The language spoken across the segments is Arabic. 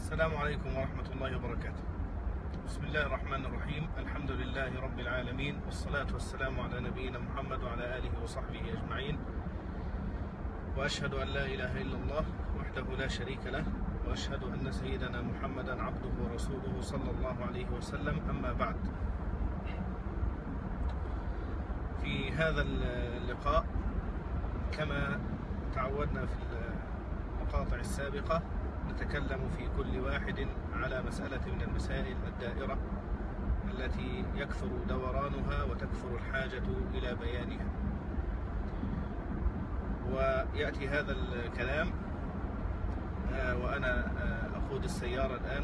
السلام عليكم ورحمة الله وبركاته. بسم الله الرحمن الرحيم. الحمد لله رب العالمين، والصلاة والسلام على نبينا محمد وعلى آله وصحبه أجمعين، وأشهد أن لا إله إلا الله وحده لا شريك له، وأشهد أن سيدنا محمدا عبده ورسوله صلى الله عليه وسلم. أما بعد، في هذا اللقاء كما تعودنا في المقاطع السابقة نتكلم في كل واحد على مسألة من المسائل الدائرة التي يكثر دورانها وتكثر الحاجة إلى بيانها. ويأتي هذا الكلام وأنا أقود السيارة الآن،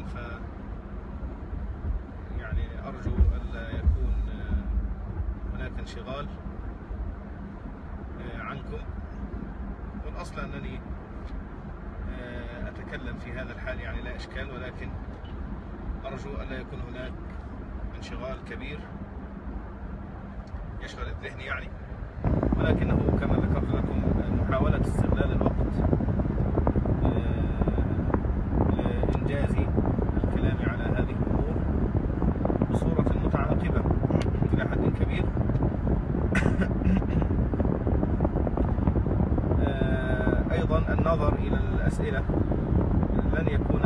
يعني أرجو ألا يكون هناك انشغال عنكم. والأصل أنني أتكلم في هذا الحال، يعني لا إشكال، ولكن أرجو ألا يكون هناك انشغال كبير يشغل الذهن يعني، ولكنه كما ذكرت لكم محاولة استغلال الوقت لإنجاز الكلام على هذه الأمور بصورة متعاقبة إلى حد كبير. أيضا النظر إلى الأسئلة لن يكون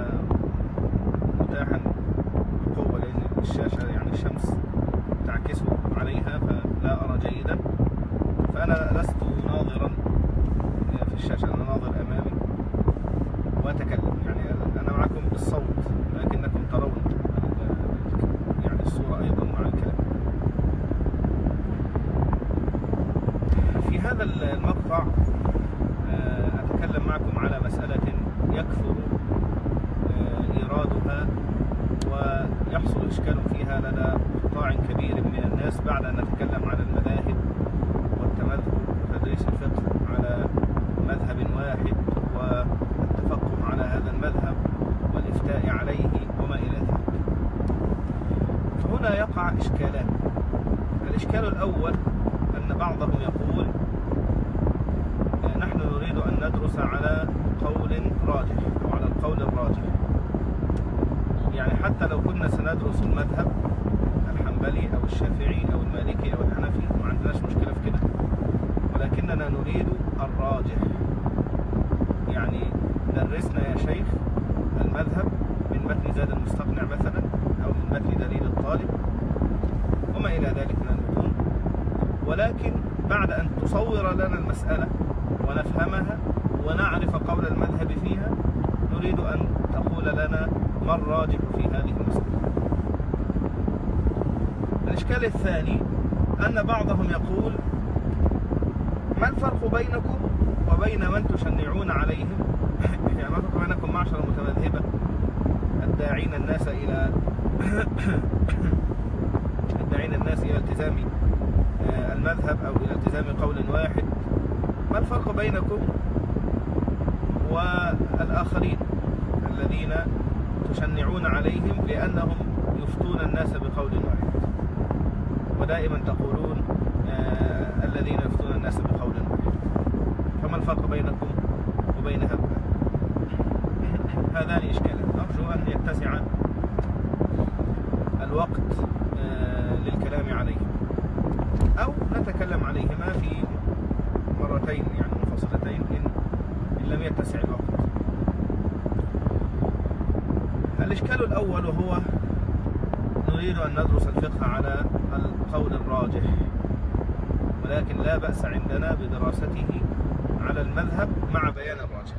متاحا بقوة، لأن الشاشة يعني الشمس تعكس عليها فلا أرى جيدا، فأنا لست ناظرا في الشاشة، أنا ناظر أمامي وأتكلم، يعني أنا معكم بالصوت لكنكم ترون يعني الصورة أيضا مع الكلام. في هذا المقطع أتكلم معكم على مسألة يكثر إيرادها ويحصل إشكال فيها لدى قطاع كبير من الناس بعد أن نتكلم على المذاهب والتمذهب وتدريس الفقه على مذهب واحد والتفقه على هذا المذهب والإفتاء عليه وما إلى ذلك. فهنا يقع إشكالان. الإشكال الأول أن بعضهم يقول نحن نريد أن ندرس على قول راجح أو على القول الراجح، يعني حتى لو كنا سندرس المذهب الحنبلي أو الشافعي أو المالكي أو الحنفي ما عندناش مشكلة في كده، ولكننا نريد الراجح. يعني درسنا يا شيخ المذهب من متن زاد المستقنع مثلا أو من متن دليل الطالب وما إلى ذلك من المتون، ولكن بعد أن تصور لنا المسألة ونفهمها ونعرف قول المذهب فيها نريد أن تقول لنا ما الراجح في هذه المسألة. الإشكال الثاني أن بعضهم يقول ما الفرق بينكم وبين من تشنعون عليهم، يعني ما الفرق بينكم معشر المتمذهبة الداعين الناس إلى التزام المذهب أو إلى التزام قول واحد، ما الفرق بينكم والآخرين الذين تشنعون عليهم لأنهم يفتون الناس بقول واحد، ودائما تقولون الذين يفتون الناس بقول واحد، فما الفرق بينكم وبين هؤلاء؟ هذان إشكالان أرجو أن يتسع الوقت للكلام عليهم، أو نتكلم عليهما في مرتين يعني منفصلتين إن لم يتسع الوقت. الإشكال الأول وهو نريد أن ندرس الفقه على القول الراجح، ولكن لا بأس عندنا بدراسته على المذهب مع بيان الراجح.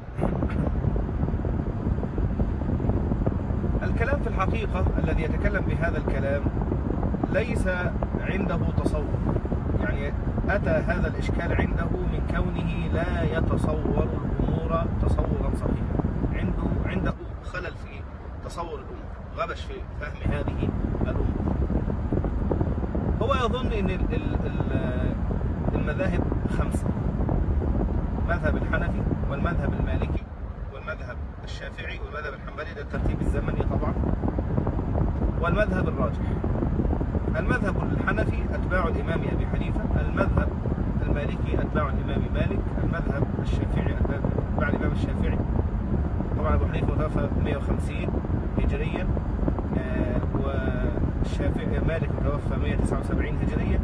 الكلام في الحقيقة الذي يتكلم بهذا الكلام ليس عنده تصور، يعني أتى هذا الإشكال عنده من كونه لا يتصور الأمور تصورا صحيحا، عنده خلل في تصور الأمور، غبش في فهم هذه الأمور. هو يظن أن المذاهب خمسة: مذهب الحنفي والمذهب المالكي والمذهب الشافعي والمذهب الحنبلي، ده الترتيب الزمني طبعا، والمذهب الراجح. المذهب الحنفي أتباع الإمام أبي حنيفة، المذهب المالكي أتباع الإمام مالك، المذهب الشافعي أتباع الإمام الشافعي، طبعا أبو حنيفة متوفى 150 هجريا، والشافعي مالك متوفى 179 هجريا،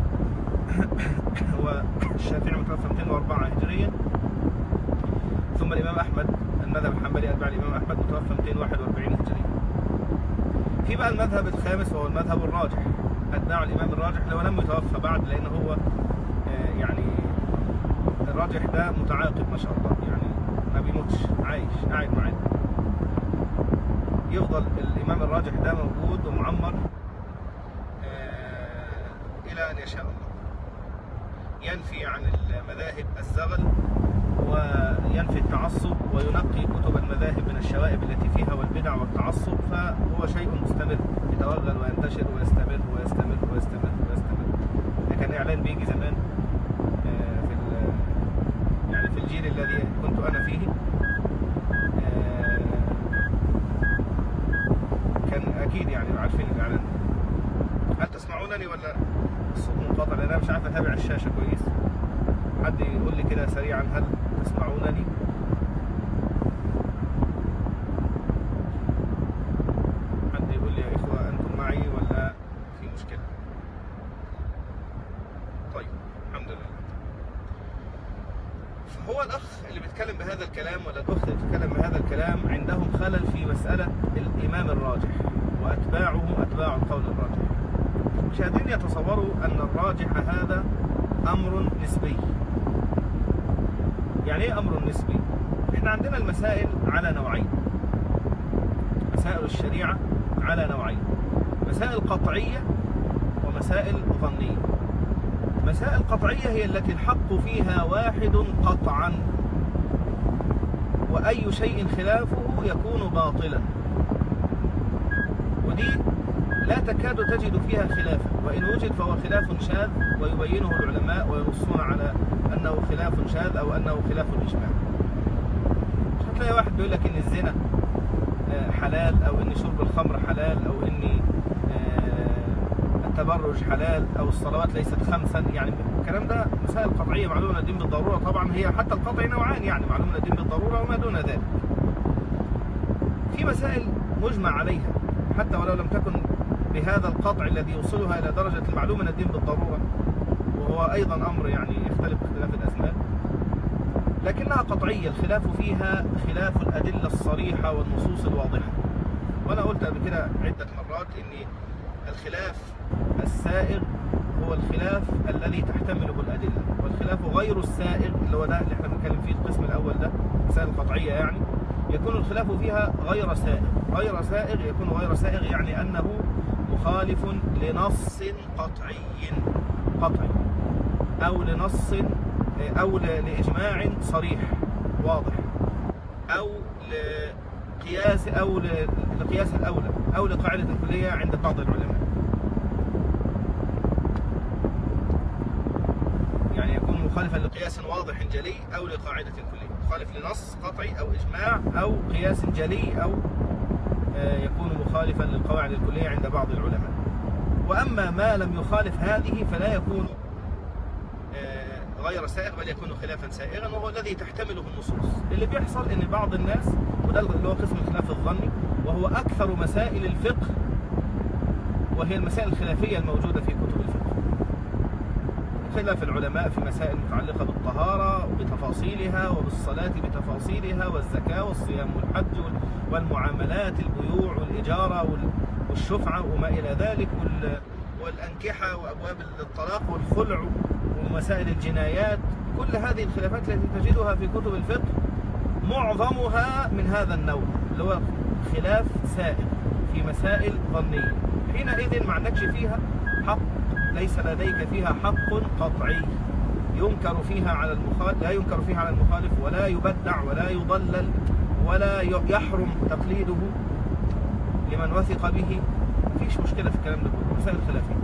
والشافعي متوفى 204 هجريا، ثم الإمام أحمد المذهب الحنبلي أتباع الإمام أحمد متوفى 241 هجريا. في بقى المذهب الخامس وهو المذهب الراجح، أتباع الإمام الراجح لو لم يتوفى بعد، لأن هو يعني الراجح ده متعاقب ما شاء الله، يعني ما بيموتش، عايش قاعد معانا، يفضل الإمام الراجح ده موجود ومعمر إلى أن يشاء الله. ينفي عن المذاهب الزغل وينفي التعصب وينقي كتب المذاهب من الشوائب التي فيها والبدع والتعصب، فهو شيء مستمر يتوغل وينتشر ويستمر ويستمر ويستمر ويستمر. ده كان إعلان بيجي زمان يعني في الجيل الذي كنت أنا فيه، كان أكيد يعني عارفين الإعلان. هل تسمعونني ولا الصوت منقطع؟ لأن أنا مش عارف أتابع الشاشة كويس. حد يقول لي كده سريعا، هل تسمعونني؟ حد يقول لي يا إخوة أنتم معي ولا في مشكلة؟ طيب الحمد لله. فهو الأخ اللي بيتكلم بهذا الكلام ولا الأخت اللي بتتكلم بهذا الكلام عندهم خلل في مسألة الإمام الراجح وأتباعه أتباع القول الراجح. مش قادرين يتصوروا أن الراجح هذا أمر نسبي. يعني إيه أمر نسبي؟ إحنا عندنا المسائل على نوعين، مسائل الشريعة على نوعين، مسائل قطعية ومسائل ظنية. مسائل قطعية هي التي الحق فيها واحد قطعا، وأي شيء خلافه يكون باطلا، ودي لا تكاد تجد فيها خلافا، وإن وجد فهو خلاف شاذ ويبينه العلماء وينصون على أنه خلاف شاذ أو أنه خلاف الإجماع. مش هتلاقي واحد بيقول لك إن الزنا حلال، أو إن شرب الخمر حلال، أو إن التبرج حلال، أو الصلوات ليست خمسا. يعني الكلام ده مسائل قطعية معلومة الدين بالضرورة. طبعا هي حتى القطع نوعان، يعني معلومة الدين بالضرورة وما دون ذلك. في مسائل مجمع عليها حتى ولو لم تكن بهذا القطع الذي يوصلها إلى درجة المعلومة الدين بالضرورة، وهو أيضا أمر يعني يختلف باختلاف الأزمان، لكنها قطعية الخلاف فيها خلاف الأدلة الصريحة والنصوص الواضحة. وأنا قلت قبل كده عدة مرات إن الخلاف السائغ هو الخلاف الذي تحتمله الأدلة، والخلاف غير السائغ اللي هو ده اللي احنا بنتكلم فيه القسم الأول ده، مسائل القطعية يعني يكون الخلاف فيها غير سائغ. غير سائغ يكون غير سائغ يعني أنه مخالف لنص قطعي أو لنص أو لإجماع صريح واضح، أو لقياس أو لقياس الأولى، أو لقاعدة كلية عند بعض العلماء. يعني يكون مخالفا لقياس واضح جلي أو لقاعدة كلية، مخالف لنص قطعي أو إجماع أو قياس جلي، أو يكون مخالفا للقواعد الكلية عند بعض العلماء. وأما ما لم يخالف هذه فلا يكون غير سائغ، بل يكون خلافا سائغا، وهو الذي تحتمله النصوص. اللي بيحصل ان بعض الناس، وده اللي هو قسم الخلاف الظني، وهو اكثر مسائل الفقه، وهي المسائل الخلافية الموجودة في كتب الفقه. خلاف العلماء في مسائل متعلقة بالطهارة بتفاصيلها، وبالصلاة بتفاصيلها، والزكاة والصيام والحج والمعاملات، البيوع والإجارة والشفعة وما إلى ذلك، والأنكحة وأبواب الطلاق والخلع ومسائل الجنايات. كل هذه الخلافات التي تجدها في كتب الفقه معظمها من هذا النوع، اللي هو خلاف سائغ في مسائل ظنية. حينئذ ما عندكش فيها حق، ليس لديك فيها حق قطعي ينكر فيها على المخالف، لا ينكر فيها على المخالف، ولا يبدع ولا يضلل، ولا يحرم تقليده لمن وثق به. مفيش مشكلة في الكلام ده كله، مسائل خلافية.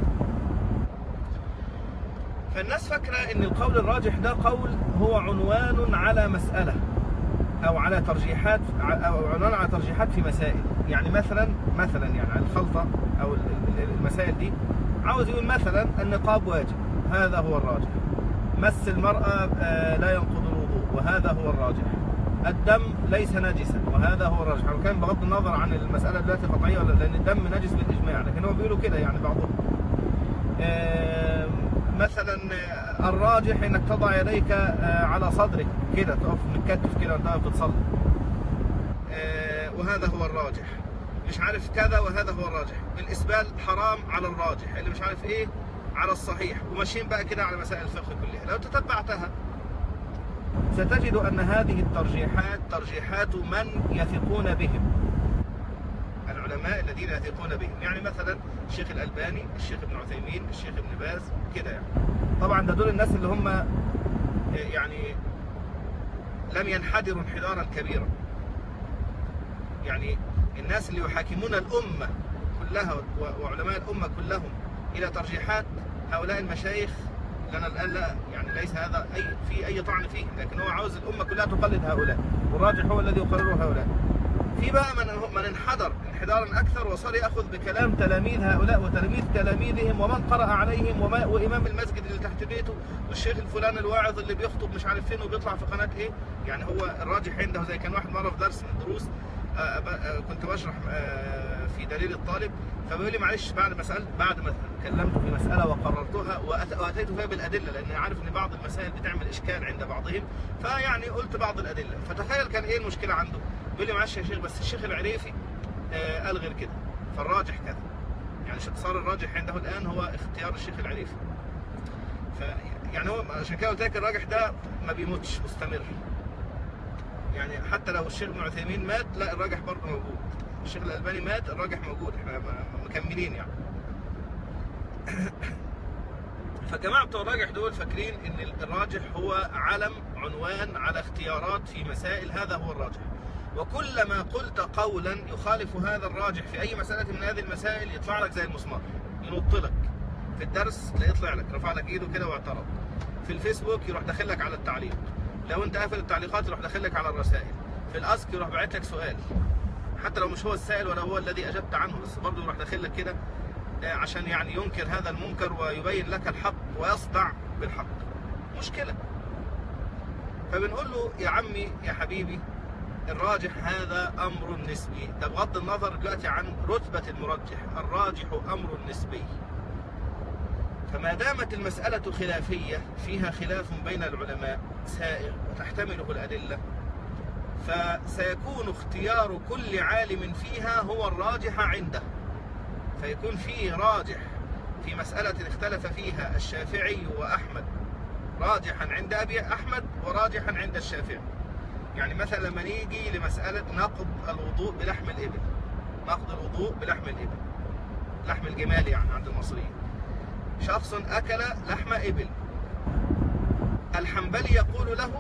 فالناس فاكرة ان القول الراجح ده قول هو عنوان على مسألة او على ترجيحات، او عنوان على ترجيحات في مسائل. يعني مثلا يعني على الخلطة او المسائل دي عاوز يقول مثلا النقاب واجب، هذا هو الراجح. مس المرأة لا ينقض الوضوء، وهذا هو الراجح. الدم ليس نجسا، وهذا هو الراجح. وكان بغض النظر عن المسألة دلوقتي قطعية ولا، لأن الدم نجس بالإجماع، لكن هو بيقولوا كده يعني بعضهم. مثلا الراجح انك تضع يديك على صدرك كده، تقف متكتف كده وانت بتصلي، وهذا هو الراجح. مش عارف كذا وهذا هو الراجح. الإسبال حرام على الراجح، اللي مش عارف ايه على الصحيح، وماشيين بقى كده على مسائل الفقه كلها. لو تتبعتها ستجد أن هذه الترجيحات ترجيحات من يثقون بهم، العلماء الذين يثقون بهم. يعني مثلا الشيخ الألباني، الشيخ ابن عثيمين، الشيخ ابن باز كده يعني. طبعا ده دول الناس اللي هم يعني لم ينحدروا انحدارا كبيرا، يعني الناس اللي يحاكمون الأمة كلها وعلماء الأمة كلهم إلى ترجيحات هؤلاء المشايخ. لنا الآن لا يعني ليس هذا في أي طعن فيه، لكن هو عاوز الأمة كلها تقلد هؤلاء، والراجح هو الذي يقرره هؤلاء. في بقى من انحدر انحدارا أكثر وصار يأخذ بكلام تلاميذ هؤلاء وتلاميذ تلاميذهم ومن قرأ عليهم وإمام المسجد اللي تحت بيته والشيخ الفلان الواعظ اللي بيخطب مش عارف فين وبيطلع في قناة إيه. يعني هو الراجح عنده. زي كان واحد مرة في درس من الدروس كنت بشرح في دليل الطالب، فبيقول لي معلش بعد ما كلمت في مسألة وقررتها وأتيت فيها بالأدلة، لأن عارف إن بعض المسائل بتعمل إشكال عند بعضهم، فيعني قلت بعض الأدلة. فتخيل كان إيه المشكلة عنده؟ بيقول لي معلش يا شيخ بس الشيخ العريفي قال غير كده، فالراجح كذا. يعني صار الراجح عنده الآن هو اختيار الشيخ العريفي. يعني هو عشان كده قلت لك الراجح ده ما بيموتش، مستمر. يعني حتى لو الشيخ ابن عثيمين مات لا الراجح برضه موجود، الشيخ الألباني مات الراجح موجود، احنا مكملين يعني. فجماعة بتوع الراجح دول فاكرين ان الراجح هو علم عنوان على اختيارات في مسائل، هذا هو الراجح. وكلما قلت قولا يخالف هذا الراجح في اي مسألة من هذه المسائل يطلع لك زي المسمار، ينط لك في الدرس لا يطلع لك، رفع لك ايده كده واعترض. في الفيسبوك يروح داخل لك على التعليق، لو انت قافل التعليقات يروح داخل لك على الرسائل. في الاسك يروح باعت لك سؤال حتى لو مش هو السائل ولا هو الذي اجبت عنه، بس برضه يروح داخل لك كده عشان يعني ينكر هذا المنكر ويبين لك الحق ويصدع بالحق. مشكلة. فبنقول له يا عمي يا حبيبي الراجح هذا أمر نسبي. ده بغض النظر دلوقتي عن رتبة المرجح، الراجح أمر نسبي. فما دامت المسألة خلافية فيها خلاف بين العلماء سائغ وتحتمله الأدلة، فسيكون اختيار كل عالم فيها هو الراجح عنده. فيكون فيه راجح في مسألة اختلف فيها الشافعي وأحمد راجحا عند أبي أحمد وراجحا عند الشافعي. يعني مثلا لما نيجي لمسألة نقض الوضوء بلحم الإبل، نقض الوضوء بلحم الإبل، لحم الجمال يعني عند المصريين، شخص أكل لحم إبل، الحنبلي يقول له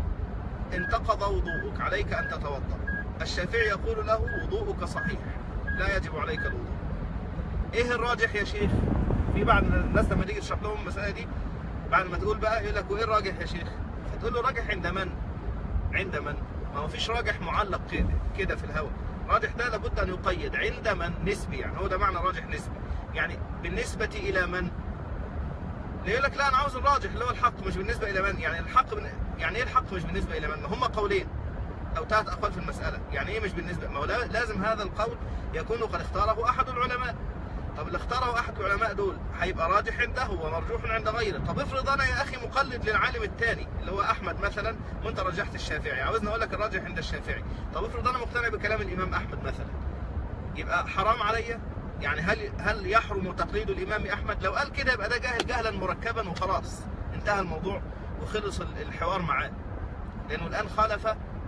انتقض وضوءك عليك أن تتوضأ، الشافعي يقول له وضوءك صحيح لا يجب عليك الوضوء. ايه الراجح يا شيخ؟ في بعض الناس لما تيجي تشرح لهم المسألة دي بعد ما تقول بقى يقول لك وايه الراجح يا شيخ؟ فتقول له راجح عند من؟ عند من؟ ما هو فيش راجح معلق كده في الهواء. راجح ده لابد ان يقيد عند من، نسبي، يعني هو ده معنى راجح نسبي. يعني بالنسبة الى من؟ يقول لك لا انا عاوز الراجح اللي هو الحق مش بالنسبة الى من. يعني الحق يعني ايه الحق مش بالنسبة الى من؟ ما هم قولين او 3 اقوال في المسألة. يعني ايه مش بالنسبة؟ ما هو لازم هذا القول يكون قد اختاره احد العلماء. طب اللي اختاره احد العلماء دول هيبقى راجح عنده ومرجوح عند غيره. طب افرض انا يا اخي مقلد للعالم الثاني اللي هو احمد مثلا وانت رجحت الشافعي، عاوزني اقول لك الراجح عند الشافعي. طب افرض انا مقتنع بكلام الامام احمد مثلا، يبقى حرام عليا؟ يعني هل يحرم تقليد الامام احمد؟ لو قال كده يبقى ده جاهل جهلا مركبا وخلاص انتهى الموضوع وخلص الحوار معاه، لانه الان خالف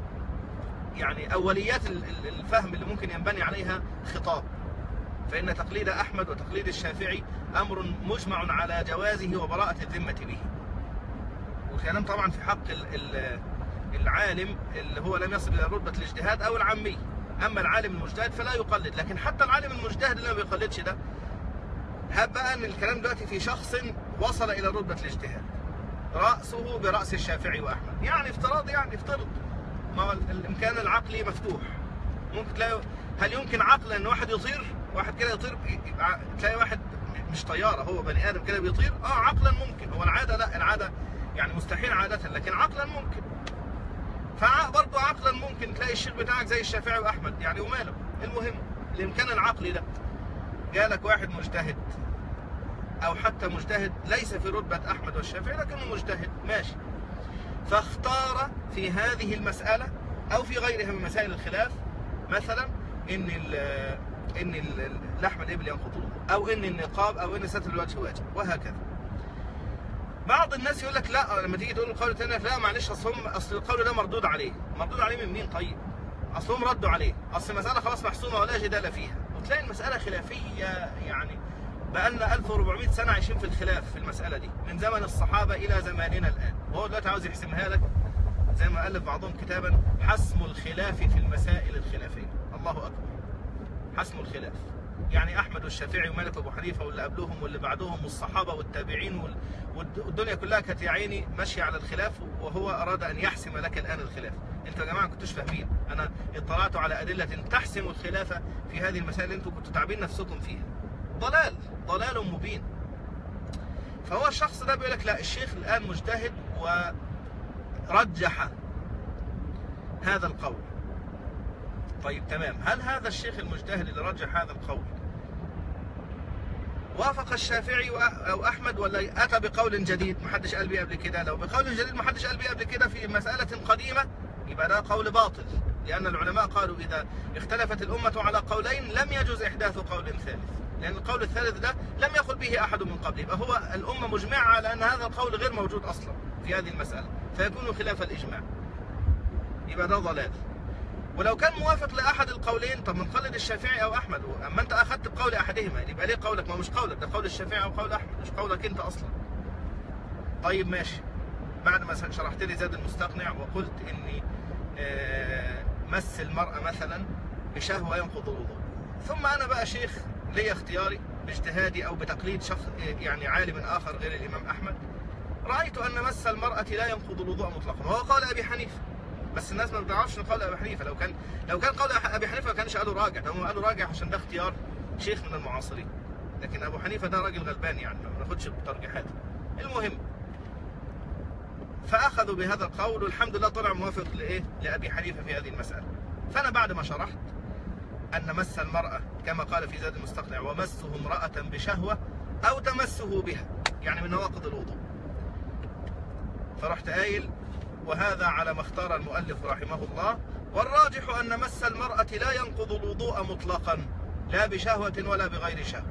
يعني اوليات الفهم اللي ممكن ينبني عليها خطاب. فإن تقليد أحمد وتقليد الشافعي أمر مجمع على جوازه وبراءة الذمة به. وكلام طبعا في حق العالم اللي هو لم يصل إلى رتبة الاجتهاد أو العامي. أما العالم المجتهد فلا يقلد. لكن حتى العالم المجتهد اللي ما بيقلدش ده، هب بقى أن الكلام دلوقتي في شخص وصل إلى رتبة الاجتهاد رأسه برأس الشافعي وأحمد، يعني افتراض، يعني افترض، ما هو الإمكان العقلي مفتوح. ممكن تلاقي هل يمكن عقلا ان واحد يطير؟ واحد كده يطير، تلاقي واحد مش طياره، هو بني ادم كده بيطير. عقلا ممكن، هو العاده لا، العاده يعني مستحيل عاده، لكن عقلا ممكن. فبرضه عقلا ممكن تلاقي الشيخ بتاعك زي الشافعي واحمد يعني، وماله. المهم الامكان العقلي ده جالك واحد مجتهد او حتى مجتهد ليس في رتبة احمد والشافعي لكنه مجتهد ماشي، فاختار في هذه المسألة او في غيرها من مسائل الخلاف مثلا ان لحم الابل ينقض الوضوء، او ان النقاب، او ان ستر الوجه واجب، وهكذا. بعض الناس يقول لك لا، لما تيجي تقول القول الثاني لا معلش اصل القول ده مردود عليه. مردود عليه من مين طيب؟ اصلهم ردوا عليه، اصل المسألة خلاص محسومة ولا جدال فيها. وتلاقي المسألة خلافية يعني، بقالنا 1400 سنة عايشين في الخلاف في المسألة دي، من زمن الصحابة إلى زماننا الآن، وهو دلوقتي عاوز يحسمها لك زي ما ألف بعضهم كتابا حسم الخلاف في المسائل الخلافية. الله أكبر، حسم الخلاف. يعني أحمد والشافعي ومالك وأبو حنيفة واللي قبلهم واللي بعدهم والصحابة والتابعين والدنيا كلها كانت يا عيني ماشية على الخلاف، وهو أراد أن يحسم لك الآن الخلاف. أنتوا يا جماعة ما كنتوش فاهمين، أنا اطلعت على أدلة تحسم الخلاف في هذه المسائل اللي أنتوا كنتوا تعبين نفسكم فيها. ضلال مبين. فهو الشخص ده بيقول لك لا، الشيخ الآن مجتهد ورجح هذا القول. طيب تمام، هل هذا الشيخ المجتهد اللي رجح هذا القول وافق الشافعي أو أحمد، ولا أتى بقول جديد محدش قال بيه قبل كده؟ لو بقول جديد محدش قال بيه قبل كده في مسألة قديمة يبقى ده قول باطل، لأن العلماء قالوا إذا اختلفت الأمة على قولين لم يجوز إحداث قول ثالث، لأن القول الثالث ده لم يقل به أحد من قبل، يبقى هو الأمة مجمعة على أن هذا القول غير موجود أصلا في هذه المسألة، فيكون خلاف الإجماع، يبقى ده ضلال. ولو كان موافق لأحد القولين طب من قلد الشافعي أو أحمد، أما أنت أخذت بقول أحدهما يبقى ليه قولك؟ ما مش قولك، ده قول الشافعي أو قول أحمد، مش قولك أنت أصلا. طيب ماشي، بعد ما شرحت لي زاد المستقنع وقلت إني مس المرأة مثلا بشهوة ينقض الوضوء، ثم أنا بقى شيخ لي اختياري باجتهادي أو بتقليد شخص يعني عالم آخر غير الإمام أحمد، رأيت أن مس المرأة لا ينقض الوضوء مطلقا، وهو قال أبي حنيفة. بس الناس ما بتعرفش ان قول ابي حنيفه، لو كان قول ابي حنيفه ما كانش قالوا راجع، هم قالوا راجع عشان ده اختيار شيخ من المعاصرين، لكن ابو حنيفه ده راجل غلبان يعني ما بناخدش بترجيحاته. المهم فاخذوا بهذا القول، والحمد لله طلع موافق لابي حنيفه في هذه المساله. فانا بعد ما شرحت ان مس المراه كما قال في زاد المستقنع ومسه امراه بشهوه او تمسه بها يعني من نواقض الوضوء، فرحت قايل وهذا على ما اختار المؤلف رحمه الله، والراجح أن مس المرأة لا ينقض الوضوء مطلقا لا بشهوة ولا بغير شهوة.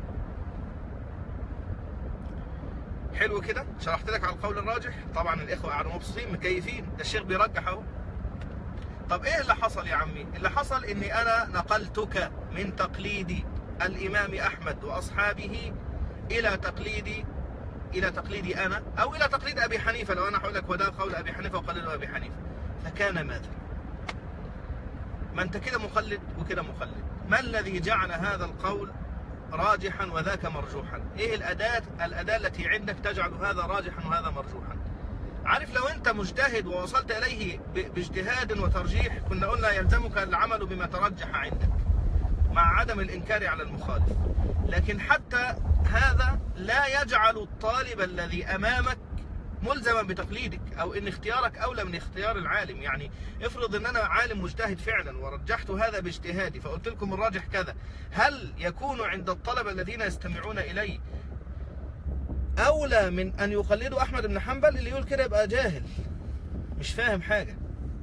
حلو كده، شرحت لك على القول الراجح. طبعا الإخوة قاعدين مبسوطين مكيفين، ده الشيخ بيرجح اهو. طب إيه اللي حصل يا عمي؟ اللي حصل إني أنا نقلتك من تقليد الإمام أحمد وأصحابه إلى تقليدي أنا، أو إلى تقليد أبي حنيفة. لو أنا هقول لك وده قول أبي حنيفة وقلده أبي حنيفة، فكان ماذا؟ ما أنت كده مقلد وكده مقلد. ما الذي جعل هذا القول راجحا وذاك مرجوحا؟ إيه الأداة التي عندك تجعل هذا راجحا وهذا مرجوحا؟ عارف لو أنت مجتهد ووصلت إليه باجتهاد وترجيح كنا قلنا يلزمك العمل بما ترجح عندك مع عدم الإنكار على المخالف، لكن حتى هذا لا يجعل الطالب الذي أمامك ملزما بتقليدك أو إن اختيارك أولى من اختيار العالم. يعني افرض إن أنا عالم مجتهد فعلا ورجحت هذا باجتهادي فقلت لكم الراجح كذا، هل يكون عند الطلبة الذين يستمعون إلي أولى من أن يقلدوا أحمد بن حنبل؟ اللي يقول كده يبقى جاهل مش فاهم حاجة.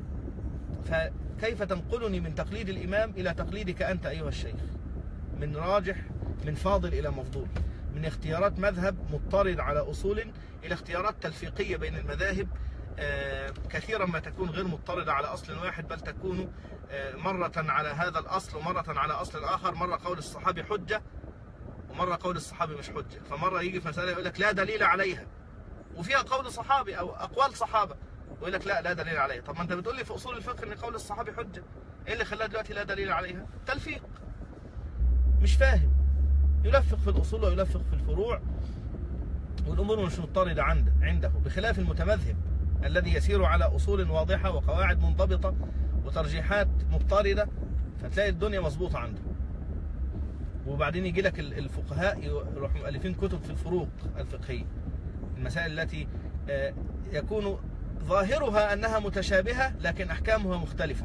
فكيف تنقلني من تقليد الإمام إلى تقليدك أنت أيها الشيخ؟ من راجح، من فاضل إلى مفضول، من اختيارات مذهب مضطرد على أصول إلى اختيارات تلفيقية بين المذاهب كثيرا ما تكون غير مضطردة على أصل واحد، بل تكون مرة على هذا الأصل ومرة على أصل آخر. مرة قول الصحابي حجة ومرة قول الصحابي مش حجة، فمرة يجي في مسألة يقول لك لا دليل عليها وفيها قول صحابي أو أقوال صحابة ويقول لك لا دليل عليها. طب ما أنت بتقول لي في أصول الفقه إن قول الصحابي حجة، إيه اللي خلاها دلوقتي لا دليل عليها؟ تلفيق، مش فاهم، يلفق في الأصول ويلفق في الفروع والأمور مش مضطردة عنده، بخلاف المتمذهب الذي يسير على أصول واضحة وقواعد منضبطة وترجيحات مضطردة، فتلاقي الدنيا مظبوطة عنده. وبعدين يجي لك الفقهاء يروحوا مؤلفين كتب في الفروق الفقهية، المسائل التي يكون ظاهرها أنها متشابهة لكن أحكامها مختلفة،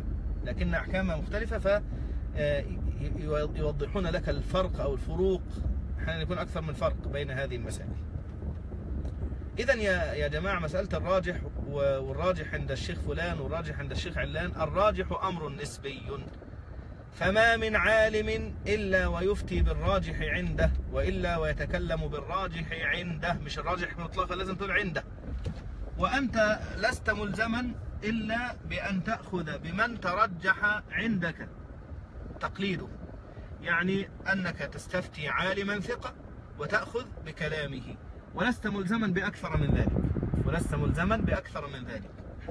فيوضحون لك الفرق أو الفروق، أحيانا يكون أكثر من فرق بين هذه المسائل. إذن يا جماعة، مسألة الراجح والراجح عند الشيخ فلان والراجح عند الشيخ علان، الراجح أمر نسبي، فما من عالم إلا ويفتي بالراجح عنده، وإلا ويتكلم بالراجح عنده، مش الراجح مطلقا، لازم تقول عنده. وأنت لست ملزما إلا بأن تأخذ بمن ترجح عندك تقليده، يعني أنك تستفتي عالما ثقة وتأخذ بكلامه، ولست ملزما بأكثر من ذلك.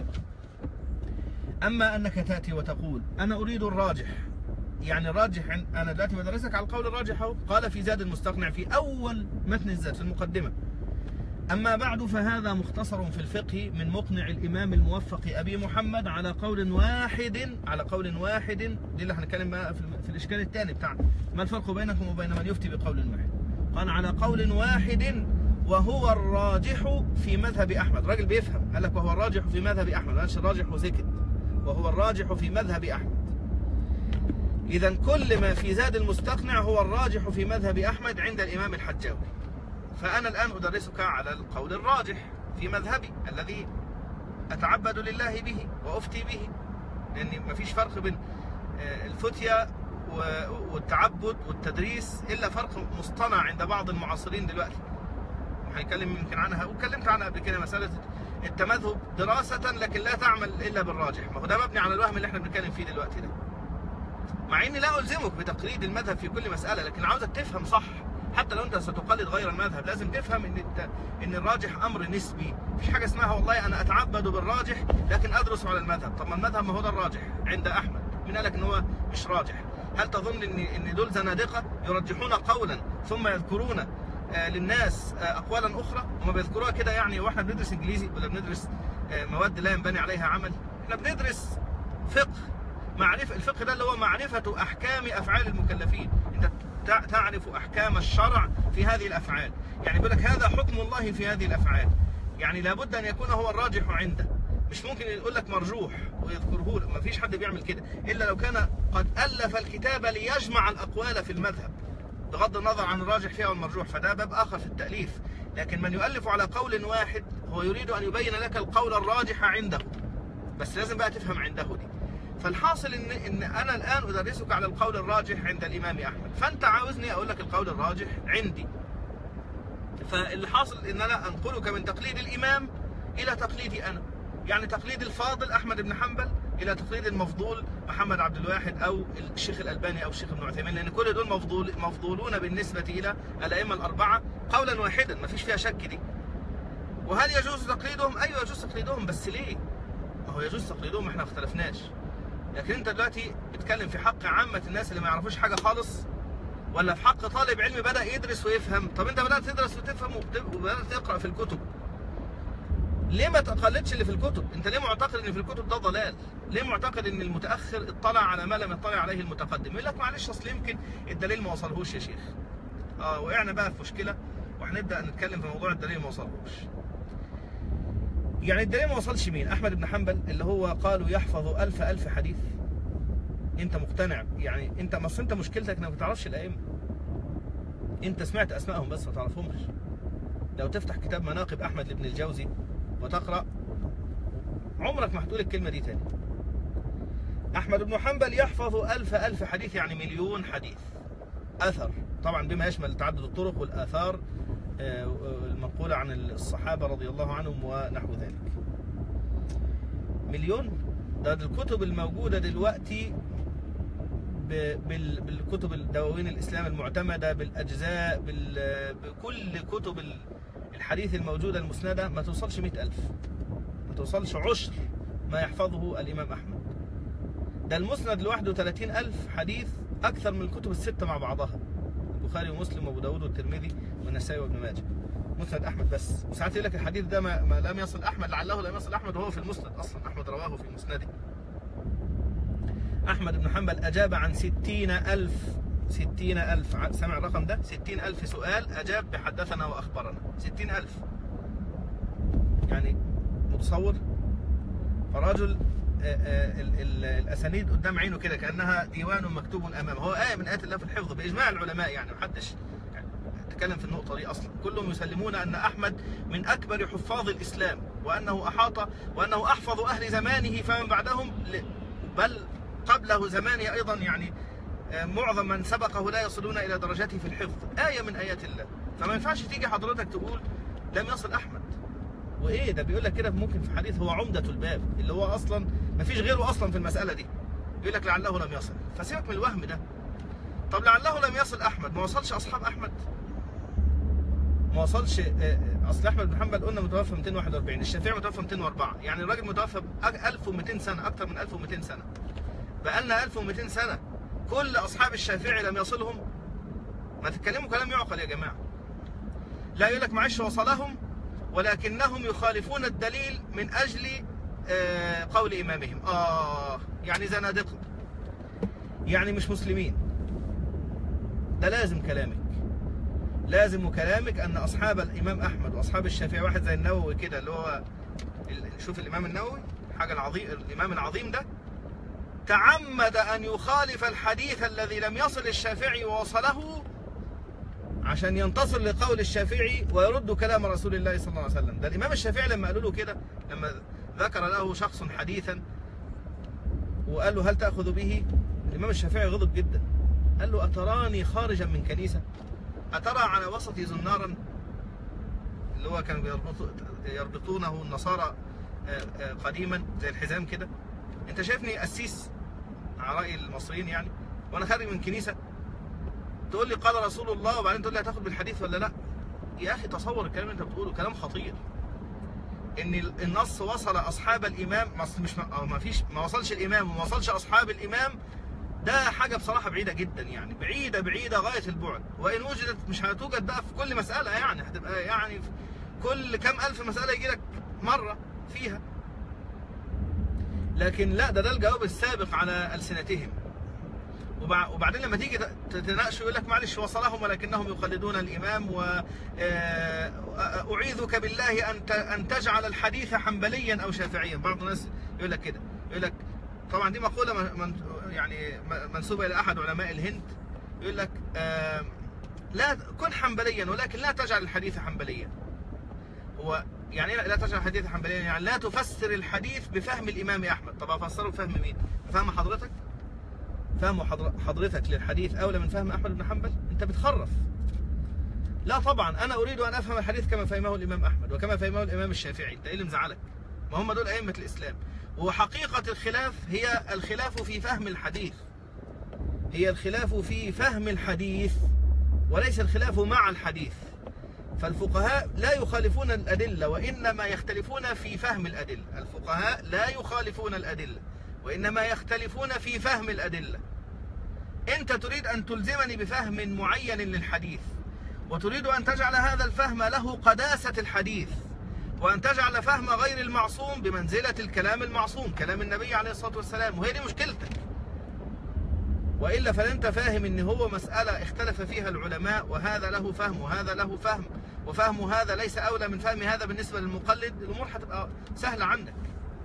أما أنك تأتي وتقول أنا أريد الراجح، يعني الراجح، أنا دلوقتي بدرسك على القول الراجح أهو، قال في زاد المستقنع في أول متن الزاد في المقدمة. أما بعد فهذا مختصر في الفقه من مقنع الإمام الموفق أبي محمد على قول واحد، دي اللي هنتكلم بقى في الإشكال الثاني بتاعنا، ما الفرق بينكم وبين من يفتي بقول واحد؟ قال على قول واحد وهو الراجح في مذهب أحمد. راجل بيفهم، قال لك وهو الراجح في مذهب أحمد، ما قالش الراجح وسكت، وهو الراجح في مذهب أحمد. إذن كل ما في زاد المستقنع هو الراجح في مذهب أحمد عند الإمام الحجاوي. فأنا الآن أدرسك على القول الراجح في مذهبي الذي أتعبد لله به وأفتي به، لأن مفيش فرق بين الفتية والتعبد والتدريس إلا فرق مصطنع عند بعض المعاصرين دلوقتي، هنتكلم يمكن عنها واتكلمت عنها قبل كده، مسألة التمذهب دراسة لكن لا تعمل إلا بالراجح. ما هو ده مبني على الوهم اللي احنا بنتكلم فيه دلوقتي ده، مع إني لا ألزمك بتقليد المذهب في كل مسألة، لكن عاوزك تفهم صح. حتى لو أنت ستقلد غير المذهب لازم تفهم إن الراجح أمر نسبي، مفيش حاجة اسمها والله أنا أتعبد بالراجح لكن أدرس على المذهب. طب ما المذهب ما هو ده الراجح عند أحمد، مين قالك إن هو مش راجح؟ هل تظن إن دول زنادقة يرجحون قولا ثم يذكرون للناس أقوالا أخرى؟ هم بيذكروها كده يعني، وإحنا بندرس إنجليزي ولا بندرس مواد لا ينبني عليها عمل؟ إحنا بندرس فقه، الفقه ده اللي هو معرفة أحكام أفعال المكلفين. أنت تعرف أحكام الشرع في هذه الأفعال، يعني بيقول لك هذا حكم الله في هذه الأفعال، يعني لابد أن يكون هو الراجح عنده. مش ممكن يقول لك مرجوح ويذكره لك، ما فيش حد بيعمل كده إلا لو كان قد ألف الكتاب ليجمع الأقوال في المذهب بغض النظر عن الراجح فيها والمرجوح، فده باب آخر في التأليف. لكن من يؤلف على قول واحد هو يريد أن يبين لك القول الراجح عنده، بس لازم بقى تفهم عنده دي. فالحاصل إن أنا الآن أدرسك على القول الراجح عند الإمام أحمد، فأنت عاوزني أقول لك القول الراجح عندي. فالحاصل إن أنا أنقلك من تقليد الإمام إلى تقليدي أنا، يعني تقليد الفاضل أحمد بن حنبل إلى تقليد المفضول محمد عبد الواحد أو الشيخ الألباني أو الشيخ ابن عثيمين، لأن كل دول مفضولون بالنسبة إلى الأئمة الأربعة قولا واحدا، ما فيش فيها شك دي. وهل يجوز تقليدهم؟ أيوة يجوز تقليدهم، بس ليه؟ ما هو يجوز تقليدهم، احنا ما اختلفناش. لكن انت دلوقتي بتتكلم في حق عامة الناس اللي ما يعرفوش حاجة خالص، ولا في حق طالب علم بدأ يدرس ويفهم؟ طب انت بدأت تدرس وتفهم وبدأت تقرأ في الكتب، ليه ما تقلدش اللي في الكتب؟ انت ليه معتقد ان في الكتب ده ضلال؟ ليه معتقد ان المتأخر اطلع على ما لم يطلع عليه المتقدم؟ يقول لك معلش اصل يمكن الدليل ما وصلهوش يا شيخ. وقعنا بقى في مشكلة وهنبدأ نتكلم في موضوع الدليل ما وصلهوش. يعني الدليل ما وصلش مين؟ أحمد بن حنبل اللي هو قالوا يحفظ ألف حديث. أنت مقتنع؟ يعني أنت مشكلتك إنك ما تعرفش الأئمة. أنت سمعت أسمائهم بس ما تعرفهمش. لو تفتح كتاب مناقب أحمد لابن الجوزي وتقرأ عمرك ما هتقول الكلمة دي تاني. أحمد بن حنبل يحفظ ألف حديث، يعني مليون حديث أثر، طبعا بما يشمل تعدد الطرق والآثار المنقولة عن الصحابة رضي الله عنهم ونحو ذلك. مليون ده الكتب الموجودة دلوقتي بالكتب الدواوين الإسلام المعتمدة بالأجزاء بكل كتب الحديث الموجودة المسندة ما توصلش 100,000، ما توصلش عشر ما يحفظه الإمام أحمد. ده المسند لوحده 30,000 حديث، أكثر من الكتب الستة مع بعضها، البخاري ومسلم وابو داود والترمذي والنسائي وابن ماجه. مسند احمد بس، وساعات يقول لك الحديث ده ما لم يصل احمد، لعله لم يصل احمد وهو في المسند اصلا، احمد رواه في مسنده. احمد بن حنبل اجاب عن 60,000 سمع الرقم ده؟ 60,000 سؤال اجاب بحدثنا واخبرنا. 60,000 يعني متصور؟ فرجل الاسانيد قدام عينه كده كانها ديوان مكتوب امامه، هو ايه من ايات الله في الحفظ باجماع العلماء، يعني محدش تكلم في النقطه دي اصلا، كلهم يسلمون ان احمد من اكبر حفاظ الاسلام، وانه احفظ اهل زمانه فمن بعدهم، بل قبله زمانه ايضا، يعني معظم من سبقه لا يصلون الى درجته في الحفظ، ايه من ايات الله. فما ينفعش تيجي حضرتك تقول لم يصل احمد، وايه ده بيقول لك كده ممكن في حديث هو عمدة الباب اللي هو اصلا ما فيش غيره اصلا في المسألة دي، بيقول لك لعله لم يصل، فسيبك من الوهم ده. طب لعله لم يصل احمد، ما وصلش اصحاب احمد، ما وصلش. اصل احمد بن حنبل قلنا متوفى 241، الشافعي متوفى 204، يعني الراجل متوفى 1200 سنة، اكثر من 1200 سنة، بقى لنا 1200 سنة كل اصحاب الشافعي لم يصلهم. ما تتكلموا كلام يعقل يا جماعة. لا يقول لك معلش وصلهم ولكنهم يخالفون الدليل من أجل قول إمامهم. يعني زنادقة، يعني مش مسلمين. ده لازم كلامك أن أصحاب الإمام أحمد وأصحاب الشافعي، واحد زي النووي كده اللي هو شوف الإمام النووي حاجة العظيم، الإمام العظيم ده تعمد أن يخالف الحديث الذي لم يصل الشافعي ووصله عشان ينتصر لقول الشافعي ويرد كلام رسول الله صلى الله عليه وسلم. ده الإمام الشافعي لما قالوا له كده، لما ذكر له شخص حديثا وقال له هل تأخذ به، الإمام الشافعي غضب جدا، قال له أتراني خارجا من كنيسة؟ أترى على وسطي زنارا، اللي هو كانوا يربطونه النصارى قديما زي الحزام كده، أنت شايفني قسيس على رأي المصريين يعني، وأنا خارج من كنيسة تقول لي قال رسول الله وبعدين تقول لي هتاخد بالحديث ولا لا؟ يا اخي تصور الكلام اللي انت بتقوله، كلام خطير. ان النص وصل اصحاب الامام، ما وصلش الامام وما وصلش اصحاب الامام، ده حاجه بصراحه بعيده جدا، يعني بعيده غايه البعد. وان وجدت مش هتوجد بقى في كل مساله، يعني هتبقى يعني في كل كام الف مساله يجي لك مره فيها. لكن لا، ده الجواب السابق على السنتهم. وبعدين لما تيجي تناقش يقول لك معلش وصلهم ولكنهم يقلدون الامام، واعيذك بالله ان تجعل الحديث حنبليا او شافعيا. بعض الناس يقول لك كده، يقول لك طبعا دي مقوله يعني منسوبه الى احد علماء الهند، يقول لك لا كن حنبليا ولكن لا تجعل الحديث حنبليا. هو يعني لا تجعل الحديث حنبليا، يعني لا تفسر الحديث بفهم الامام احمد. طب افسره بفهم مين؟ بفهم حضرتك؟ فهم حضرتك للحديث أولى من فهم أحمد بن حنبل؟ أنت بتخرف. لا طبعا أنا أريد أن أفهم الحديث كما فهمه الإمام أحمد وكما فهمه الإمام الشافعي. أنت إيه اللي مزعلك؟ ما هم دول أئمة الإسلام. وحقيقة الخلاف هي الخلاف في فهم الحديث، هي الخلاف في فهم الحديث وليس الخلاف مع الحديث. فالفقهاء لا يخالفون الأدلة وإنما يختلفون في فهم الأدلة. الفقهاء لا يخالفون الأدلة وإنما يختلفون في فهم الأدلة. أنت تريد أن تلزمني بفهم معين للحديث، وتريد أن تجعل هذا الفهم له قداسة الحديث، وأن تجعل فهم غير المعصوم بمنزلة الكلام المعصوم، كلام النبي عليه الصلاة والسلام، وهي دي مشكلتك. وإلا فأنت فاهم إن هو مسألة اختلف فيها العلماء، وهذا له فهم وهذا له فهم، وفهم هذا ليس أولى من فهم هذا بالنسبة للمقلد، الأمور هتبقى سهلة عندك.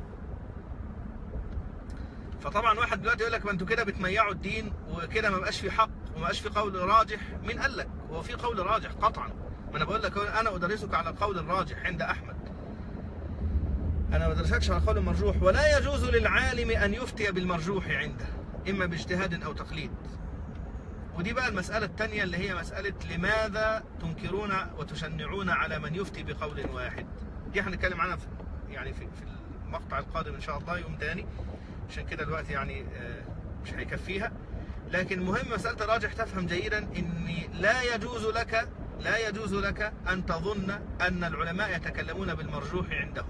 فطبعا واحد دلوقتي يقول لك ما انتوا كده بتميعوا الدين وكده ما بقاش في حق وما بقاش في قول راجح. مين قال لك؟ هو في قول راجح قطعا. ما انا بقول لك انا ادرسك على القول الراجح عند احمد، انا ما ادرسكش على القول المرجوح. ولا يجوز للعالم ان يفتي بالمرجوح عنده، اما باجتهاد او تقليد. ودي بقى المسألة الثانية اللي هي مسألة لماذا تنكرون وتشنعون على من يفتي بقول واحد. دي هنتكلم عنها في المقطع القادم ان شاء الله يوم تاني، عشان كده الوقت يعني مش هيكفيها. لكن مهم مسألة راجح تفهم جيدا ان لا يجوز لك ان تظن ان العلماء يتكلمون بالمرجوح عندهم،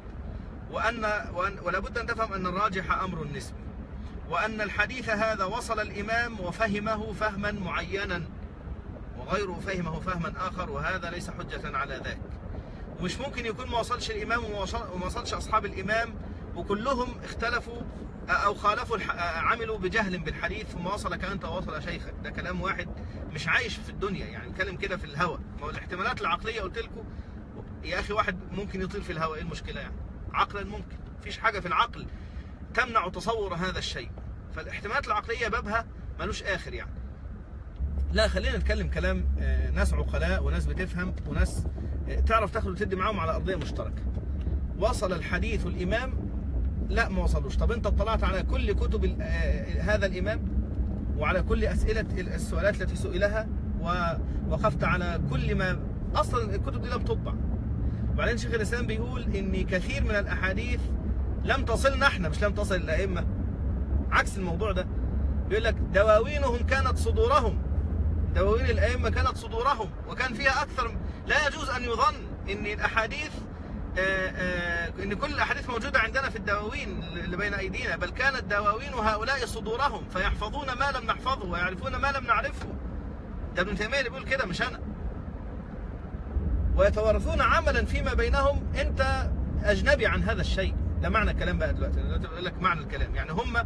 ولا بد ان تفهم ان الراجح امر نسبي، وان الحديث هذا وصل الامام وفهمه فهما معينا وغيره فهمه فهما اخر، وهذا ليس حجة على ذاك. ومش ممكن يكون ما وصلش الامام وما وصلش اصحاب الامام وكلهم اختلفوا او خالفوا عملوا بجهل بالحديث ثم وصلك انت ووصل شيخك. ده كلام واحد مش عايش في الدنيا، يعني نتكلم كده في الهواء. ما هو الاحتمالات العقليه قلت لكم يا اخي، واحد ممكن يطير في الهواء، ايه المشكله يعني؟ عقلا ممكن. مفيش حاجة في العقل تمنع تصور هذا الشيء. فالاحتمالات العقلية بابها ملوش آخر يعني. لا، خلينا نتكلم كلام ناس عقلاء وناس بتفهم وناس تعرف تاخد وتدي معاهم على أرضية مشتركة. وصل الحديث الإمام؟ لا، ما وصلوش. طب أنت اطلعت على كل كتب هذا الإمام وعلى كل السؤالات التي سئلها، ووقفت على كل ما أصلا الكتب دي لم تطبع. وبعدين شيخ الإسلام بيقول إن كثير من الأحاديث لم تصلنا احنا، مش لم تصل الأئمة، عكس الموضوع ده. بيقول لك دواوينهم كانت صدورهم، دواوين الأئمة كانت صدورهم وكان فيها أكثر. لا يجوز أن يظن إن الأحاديث إن كل الأحاديث موجودة عندنا في الدواوين اللي بين أيدينا، بل كانت دواوين هؤلاء صدورهم، فيحفظون ما لم نحفظه ويعرفون ما لم نعرفه. ده ابن تيمية اللي بيقول كده، مش أنا. ويتوارثون عملا فيما بينهم. أنت أجنبي عن هذا الشيء. ده معنى الكلام بقى دلوقتي. أقول لك معنى الكلام، يعني هم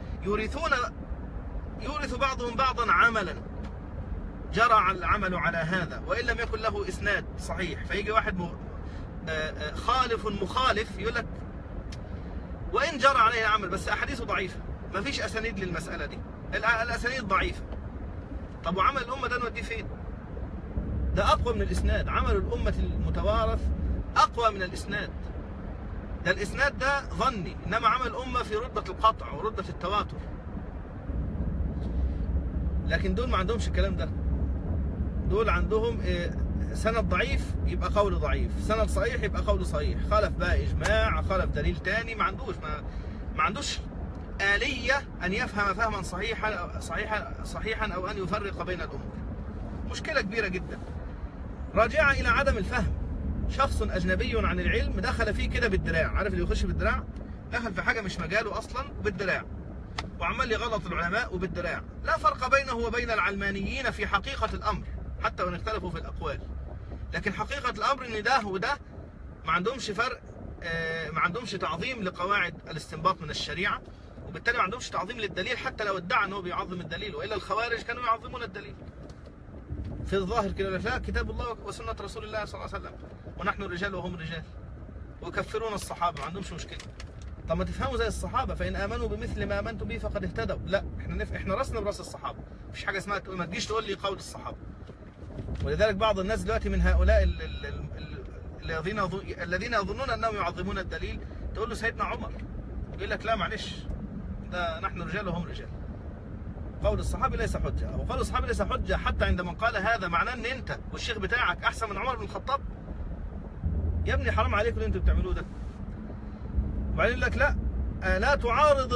يورث بعضهم بعضا عملا جرى العمل على هذا وإن لم يكن له إسناد صحيح. فيجي واحد خالف مخالف يقول لك وإن جرى عليه العمل بس أحاديثه ضعيفة، ما فيش أسانيد للمسألة دي، الأسانيد ضعيفة. طب وعمل الأمة ده نوديه فين؟ ده أقوى من الإسناد. عمل الأمة المتوارث أقوى من الإسناد. ده الإسناد ده ظني، إنما عمل الأمة في رتبة القطع ورتبة التواتر. لكن دول ما عندهمش الكلام ده. دول عندهم سند ضعيف يبقى قول ضعيف، سند صحيح يبقى قول صحيح، خالف بقى إجماع، خالف دليل تاني، ما عندوش آلية أن يفهم فهما صحيحا أو أن يفرق بين الأمور. مشكلة كبيرة جدا راجعة إلى عدم الفهم. شخص أجنبي عن العلم دخل فيه كده بالدراع، عارف اللي يخش بالدراع؟ دخل في حاجة مش مجاله أصلا وبالدراع، وعمال يغلط العلماء وبالدراع. لا فرق بينه وبين العلمانيين في حقيقة الأمر حتى وإن اختلفوا في الأقوال، لكن حقيقة الأمر إن ده وده ما عندهمش فرق، ما عندهمش تعظيم لقواعد الاستنباط من الشريعة، وبالتالي ما عندهمش تعظيم للدليل حتى لو ادعى أنه بيعظم الدليل. وإلا الخوارج كانوا يعظمون الدليل في الظاهر كده، لا كتاب الله وسنة رسول الله صلى الله عليه وسلم ونحن الرجال وهم رجال، ويكفرون الصحابة، ما عندهمش مشكلة. طب ما تفهموا زي الصحابة، فإن آمنوا بمثل ما آمنتم به فقد اهتدوا. لا، احنا راسنا براس الصحابة، مفيش حاجة اسمها ما تجيش تقول لي قول الصحابة. ولذلك بعض الناس دلوقتي من هؤلاء الذين يظنون أنهم يعظمون الدليل، تقول له سيدنا عمر، يقول لك لا معلش، ده نحن رجال وهم رجال، قول الصحابي ليس حجة، أو قول الصحابي ليس حجة حتى عند من قال هذا معناه أن أنت والشيخ بتاعك أحسن من عمر بن الخطاب. يا ابني حرام عليكم اللي أنتوا بتعملوه ده. وبعدين يقول لك لا تعارض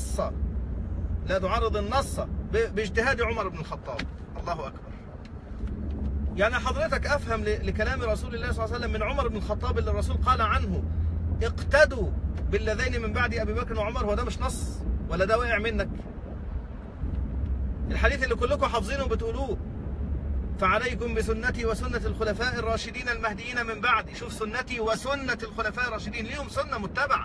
النص باجتهاد عمر بن الخطاب. الله أكبر. يعني حضرتك أفهم لكلام رسول الله صلى الله عليه وسلم من عمر بن الخطاب اللي الرسول قال عنه اقتدوا بالذين من بعد أبي بكر وعمر، هو ده مش نص ولا ده واقع منك؟ الحديث اللي كلكم حافظينه بتقولوه، فعليكم بسنتي وسنة الخلفاء الراشدين المهديين من بعدي. شوف، سنتي وسنة الخلفاء الراشدين، ليهم سنة متبعة،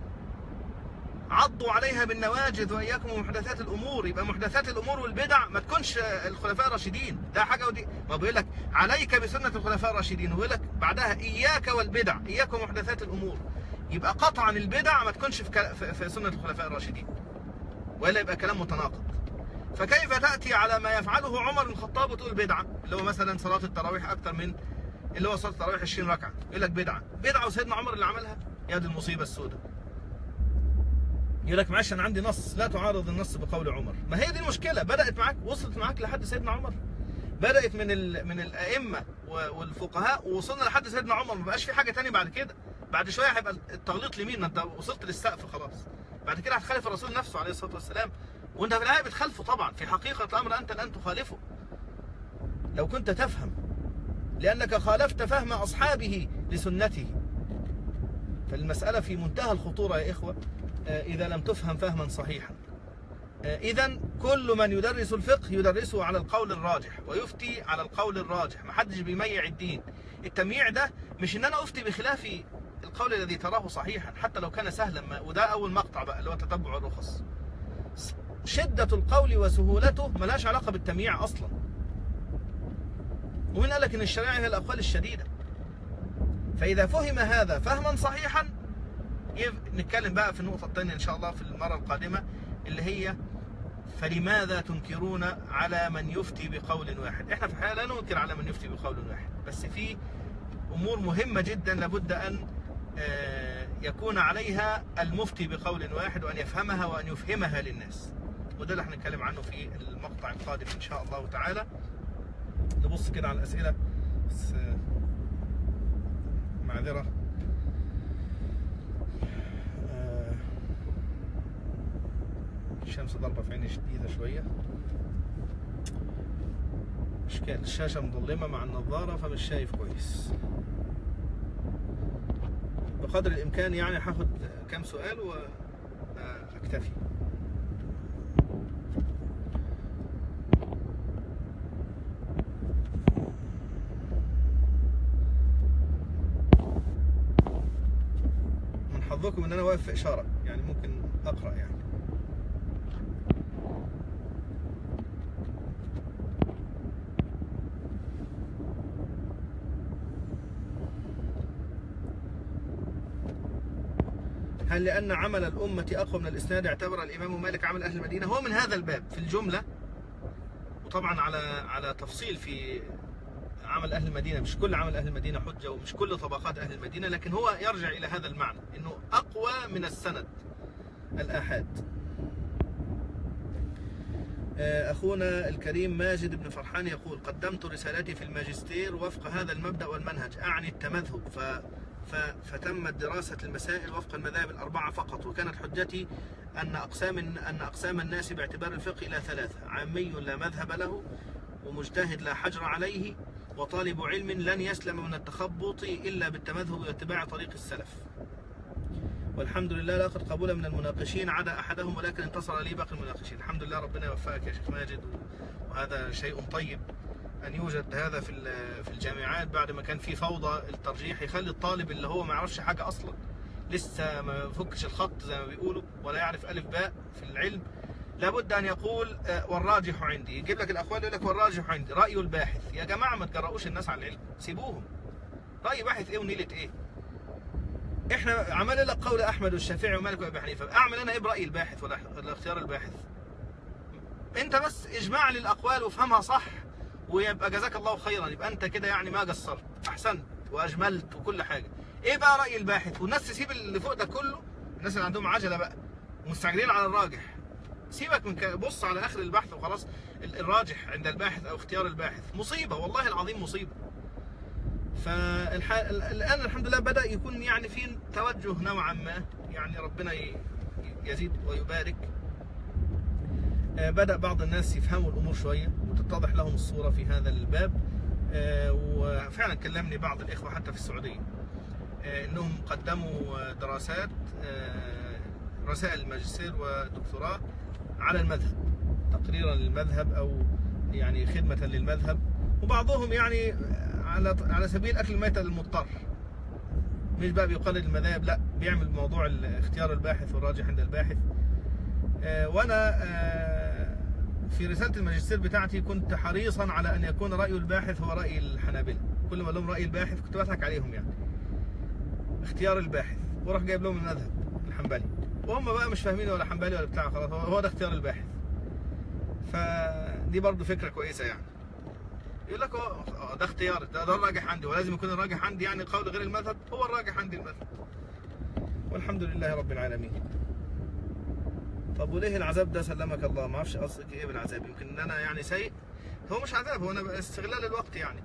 عضوا عليها بالنواجذ وإياكم ومحدثات الأمور. يبقى محدثات الأمور والبدع ما تكونش الخلفاء الراشدين، ده حاجة ودي. ما بيقول لك عليك بسنة الخلفاء الراشدين، ويقول لك بعدها إياك والبدع، إياكم ومحدثات الأمور. يبقى قطعا البدع ما تكونش في سنة الخلفاء الراشدين، وإلا يبقى كلام متناقض. فكيف تأتي على ما يفعله عمر بن الخطاب وتقول بدعة؟ اللي هو مثلا صلاة التراويح أكثر من اللي هو صلاة التراويح 20 ركعة، يقول لك بدعة وسيدنا عمر اللي عملها. يا دي المصيبة السوداء. يقول لك معلش أنا عندي نص، لا تعارض النص بقول عمر. ما هي دي المشكلة، بدأت معاك، وصلت معاك لحد سيدنا عمر، بدأت من الأئمة والفقهاء ووصلنا لحد سيدنا عمر، ما بقاش في حاجة تاني بعد كده. بعد شوية هيبقى التغليط لمين؟ أنت وصلت للسقف خلاص. بعد كده هتخالف الرسول نفسه عليه الصلاة والسلام، وأنت في النهاية بتخالفه طبعا. في حقيقة الأمر أنت الآن تخالفه لو كنت تفهم، لأنك خالفت فهم أصحابه لسنته. فالمسألة في منتهى الخطورة يا إخوة إذا لم تفهم فهما صحيحا. إذا كل من يدرس الفقه يدرسه على القول الراجح ويفتي على القول الراجح، ما حدش بيميع الدين. التمييع ده مش إن أنا أفتي بخلاف القول الذي تراه صحيحا حتى لو كان سهلا، وده أول مقطع بقى اللي هو تتبع الرخص. شدة القول وسهولته ملاش علاقة بالتمييع أصلا. ومن قال لك إن الشريعة هي الأقوال الشديدة؟ فإذا فهم هذا فهما صحيحا نتكلم بقى في النقطة الثانية إن شاء الله في المرة القادمة، اللي هي فلماذا تنكرون على من يفتي بقول واحد؟ احنا في الحقيقة لا ننكر على من يفتي بقول واحد، بس في أمور مهمة جدا لابد أن يكون عليها المفتي بقول واحد، وأن يفهمها وأن يفهمها للناس، وده اللي هنتكلم عنه في المقطع القادم إن شاء الله تعالى. نبص كده على الأسئلة، بس معذرة الشمس ضربة في عيني شديدة شوية، إشكال الشاشة مظلمة مع النظارة فمش شايف كويس. بقدر الإمكان يعني هاخد كام سؤال وأكتفي. من حظكم إن أنا واقف في إشارة، يعني ممكن أقرأ يعني. هل لأن عمل الأمة أقوى من الإسناد اعتبر الإمام مالك عمل أهل المدينة؟ هو من هذا الباب في الجملة، وطبعا على تفصيل في عمل أهل المدينة، مش كل عمل أهل المدينة حجة ومش كل طبقات أهل المدينة، لكن هو يرجع إلى هذا المعنى إنه أقوى من السند الآحاد. أخونا الكريم ماجد بن فرحان يقول: قدمت رسالتي في الماجستير وفق هذا المبدأ والمنهج، أعني التمذهب، فتمت دراسة المسائل وفق المذاهب الأربعة فقط، وكانت حجتي أن أقسام الناس باعتبار الفقه إلى ثلاثة: عامي لا مذهب له، ومجتهد لا حجر عليه، وطالب علم لن يسلم من التخبط إلا بالتمذهب واتباع طريق السلف. والحمد لله لاقت قبولا من المناقشين عدا أحدهم، ولكن انتصر لي باقي المناقشين. الحمد لله، ربنا يوفقك يا شيخ ماجد، وهذا شيء طيب أن يوجد هذا في الجامعات بعد ما كان في فوضى الترجيح، يخلي الطالب اللي هو ما يعرفش حاجة أصلا، لسه ما فكش الخط زي ما بيقولوا ولا يعرف ألف باء في العلم، لابد أن يقول والراجح عندي. يجيب لك الأقوال يقول لك والراجح عندي، رأيه الباحث. يا جماعة ما تجرؤوش الناس على العلم، سيبوهم. رأي باحث إيه ونيلة إيه؟ إحنا عمل لك قول أحمد والشافعي ومالك وأبي حنيفة، أعمل أنا إيه برأي الباحث ولا اختيار الباحث؟ أنت بس إجماع للأقوال وافهمها صح، ويبقى جزاك الله خيرا، يبقى انت كده يعني ما قصرت، احسنت واجملت وكل حاجه. ايه بقى راي الباحث؟ والناس تسيب اللي فوق ده كله، الناس اللي عندهم عجله بقى ومستعجلين على الراجح، سيبك من بص على اخر البحث وخلاص. الراجح عند الباحث او اختيار الباحث مصيبه، والله العظيم مصيبه. فالان الحمد لله بدا يكون يعني في توجه نوعا ما، يعني ربنا يزيد ويبارك. بدأ بعض الناس يفهموا الأمور شوية وتتضح لهم الصورة في هذا الباب. وفعلا كلمني بعض الإخوة حتى في السعودية إنهم قدموا دراسات، رسائل الماجستير والدكتوراه على المذهب، تقريرا للمذهب أو يعني خدمة للمذهب، وبعضهم يعني على سبيل أكل الميتة للمضطر، مش بقى بيقلد المذاهب، لا بيعمل موضوع اختيار الباحث والراجح عند الباحث. وأنا في رسالة الماجستير بتاعتي كنت حريصا على أن يكون رأي الباحث هو رأي الحنابلة. كل ما لهم رأي الباحث كنت بضحك عليهم، يعني اختيار الباحث، وراح جايب لهم المذهب الحنبلي، وهم بقى مش فاهمين ولا حنبلي ولا بتاع، خلاص هو ده اختيار الباحث. فدي برضو فكرة كويسة، يعني يقول لك ده اختيار، ده الراجح عندي، ولازم يكون الراجح عندي يعني قول غير المذهب هو الراجح عندي المذهب. والحمد لله رب العالمين. طب وليه العذاب ده سلمك الله؟ ما اعرفش قصدك ايه بالعذاب، يمكن ان انا يعني سيء. هو مش عذاب، هو انا استغلال الوقت يعني.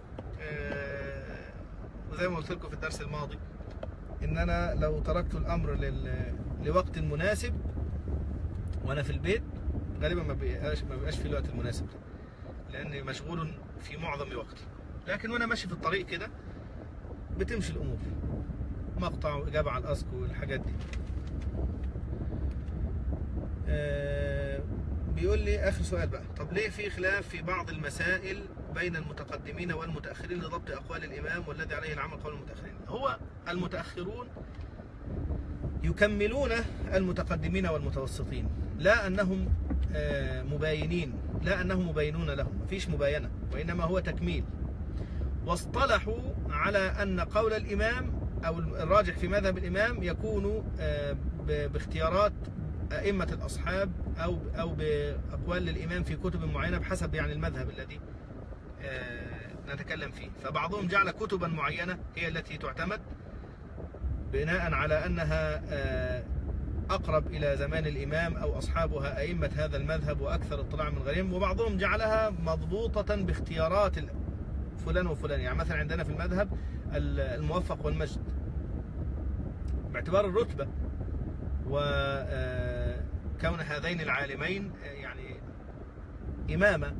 وزي ما قلت لكم في الدرس الماضي ان انا لو تركت الامر لوقت مناسب وانا في البيت غالبا ما بيبقاش في الوقت المناسب ده، لاني مشغول في معظم وقتي. لكن وانا ماشي في الطريق كده بتمشي الامور، مقطع واجابه على الاسك والحاجات دي. بيقول لي آخر سؤال بقى: طب ليه في خلاف في بعض المسائل بين المتقدمين والمتأخرين لضبط أقوال الإمام والذي عليه العمل قول المتأخرين؟ هو المتأخرون يكملون المتقدمين والمتوسطين، لا أنهم مباينين، لا أنهم مباينون لهم، مفيش مباينة، وإنما هو تكميل. واصطلحوا على أن قول الإمام أو الراجح في مذهب الإمام يكون باختيارات أئمة الأصحاب أو بأقوال للإمام في كتب معينة بحسب يعني المذهب الذي نتكلم فيه. فبعضهم جعل كتبا معينة هي التي تعتمد بناء على أنها أقرب إلى زمان الإمام أو أصحابها أئمة هذا المذهب وأكثر اطلاع من غيرهم، وبعضهم جعلها مضبوطة باختيارات فلان وفلان. يعني مثلا عندنا في المذهب الموفق والمجد باعتبار الرتبة وكون هذين العالمين يعني إمامة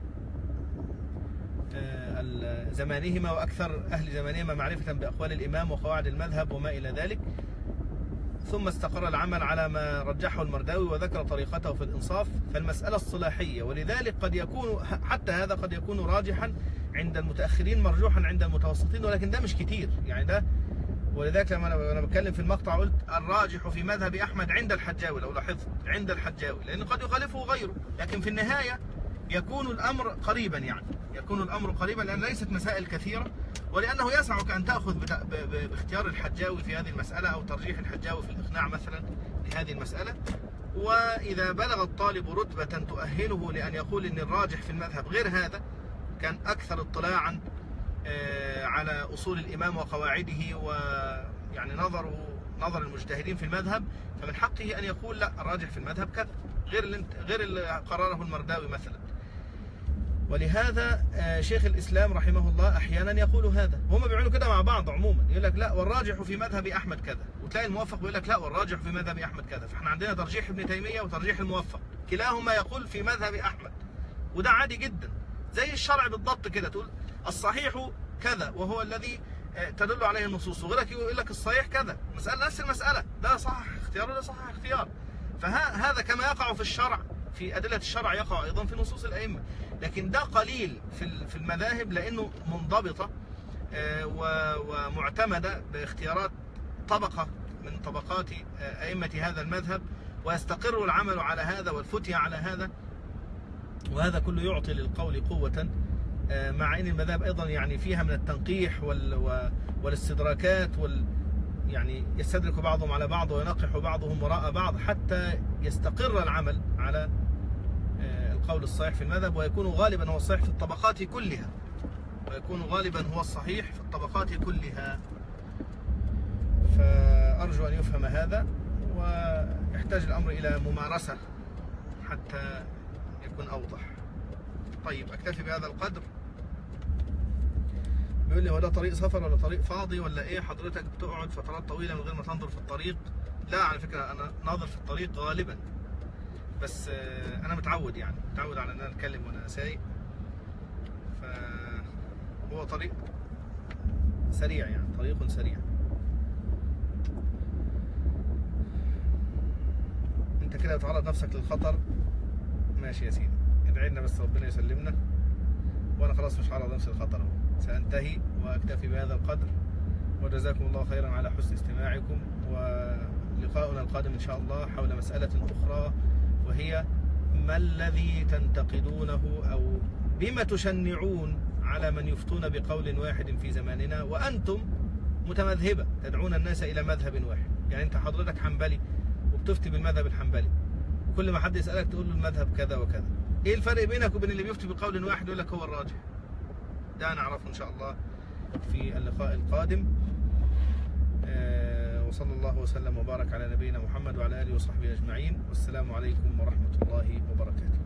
زمانهما وأكثر أهل زمانهما معرفة بأقوال الإمام وقواعد المذهب وما إلى ذلك. ثم استقر العمل على ما رجحه المرداوي وذكر طريقته في الإنصاف، فالمسألة الصلاحية، ولذلك قد يكون حتى هذا قد يكون راجحا عند المتأخرين مرجوحا عند المتوسطين، ولكن ده مش كتير يعني ده. ولذلك لما أنا بتكلم في المقطع قلت الراجح في مذهب أحمد عند الحجاوي، لو لاحظت عند الحجاوي، لأنه قد يخالفه غيره، لكن في النهاية يكون الأمر قريبا، يعني يكون الأمر قريبا لأن ليست مسائل كثيرة، ولأنه يسعك أن تأخذ باختيار الحجاوي في هذه المسألة أو ترجيح الحجاوي في الإقناع مثلا لهذه المسألة. وإذا بلغ الطالب رتبة تؤهله لأن يقول إن الراجح في المذهب غير هذا، كان أكثر اطلاعا على أصول الإمام وقواعده ويعني نظر المجتهدين في المذهب، فمن حقه أن يقول لا الراجح في المذهب كذا غير اللي قرره المرداوي مثلا. ولهذا شيخ الإسلام رحمه الله أحيانا يقول هذا، هم بيعملوا كده مع بعض عموما، يقول لك لا والراجح في مذهب أحمد كذا، وتلاقي الموفق بيقول لك لا والراجح في مذهب أحمد كذا. فاحنا عندنا ترجيح ابن تيمية وترجيح الموفق، كلاهما يقول في مذهب أحمد، وده عادي جدا زي الشرع بالضبط كده، تقول الصحيح كذا وهو الذي تدل عليه النصوص، وغيرك يقول لك الصحيح كذا، مسألة نفس المسألة، ده صح اختيار وده صح اختيار. فهذا كما يقع في الشرع في أدلة الشرع يقع أيضا في نصوص الأئمة، لكن ده قليل في المذاهب لأنه منضبطة ومعتمدة باختيارات طبقة من طبقات أئمة هذا المذهب، ويستقر العمل على هذا والفتية على هذا، وهذا كله يعطي للقول قوة، مع أن المذاهب أيضا يعني فيها من التنقيح والاستدراكات يعني يستدرك بعضهم على بعض وينقح بعضهم وراء بعض حتى يستقر العمل على القول الصحيح في المذهب، ويكون غالبا هو الصحيح في الطبقات كلها، فأرجو أن يفهم هذا، ويحتاج الأمر إلى ممارسة حتى يكون أوضح. طيب أكتفي بهذا القدر. بيقول لي هو ده طريق سفر ولا طريق فاضي ولا ايه؟ حضرتك بتقعد فترات طويلة من غير ما تنظر في الطريق؟ لا على فكرة أنا ناظر في الطريق غالبا، بس أنا متعود على أن أنا أتكلم وأنا سايق، فهو طريق سريع يعني طريق سريع. أنت كده بتعرض نفسك للخطر، ماشي يا سيدي، ادعي لنا بس ربنا يسلمنا، وأنا خلاص مش هعرض نفسي للخطر، سأنتهي وأكتفي بهذا القدر، وجزاكم الله خيرا على حسن استماعكم، ولقاؤنا القادم إن شاء الله حول مسألة أخرى، وهي ما الذي تنتقدونه أو بما تشنعون على من يفتون بقول واحد في زماننا وأنتم متمذهبة تدعون الناس إلى مذهب واحد. يعني أنت حضرتك حنبلي وبتفتي بالمذهب الحنبلي، وكل ما حد يسألك تقول له المذهب كذا وكذا. إيه الفرق بينك وبين اللي بيفتي بقول واحد يقول لك هو الراجح؟ ده نعرفه إن شاء الله في اللقاء القادم. وصلى الله وسلم وبارك على نبينا محمد وعلى آله وصحبه أجمعين، والسلام عليكم ورحمة الله وبركاته.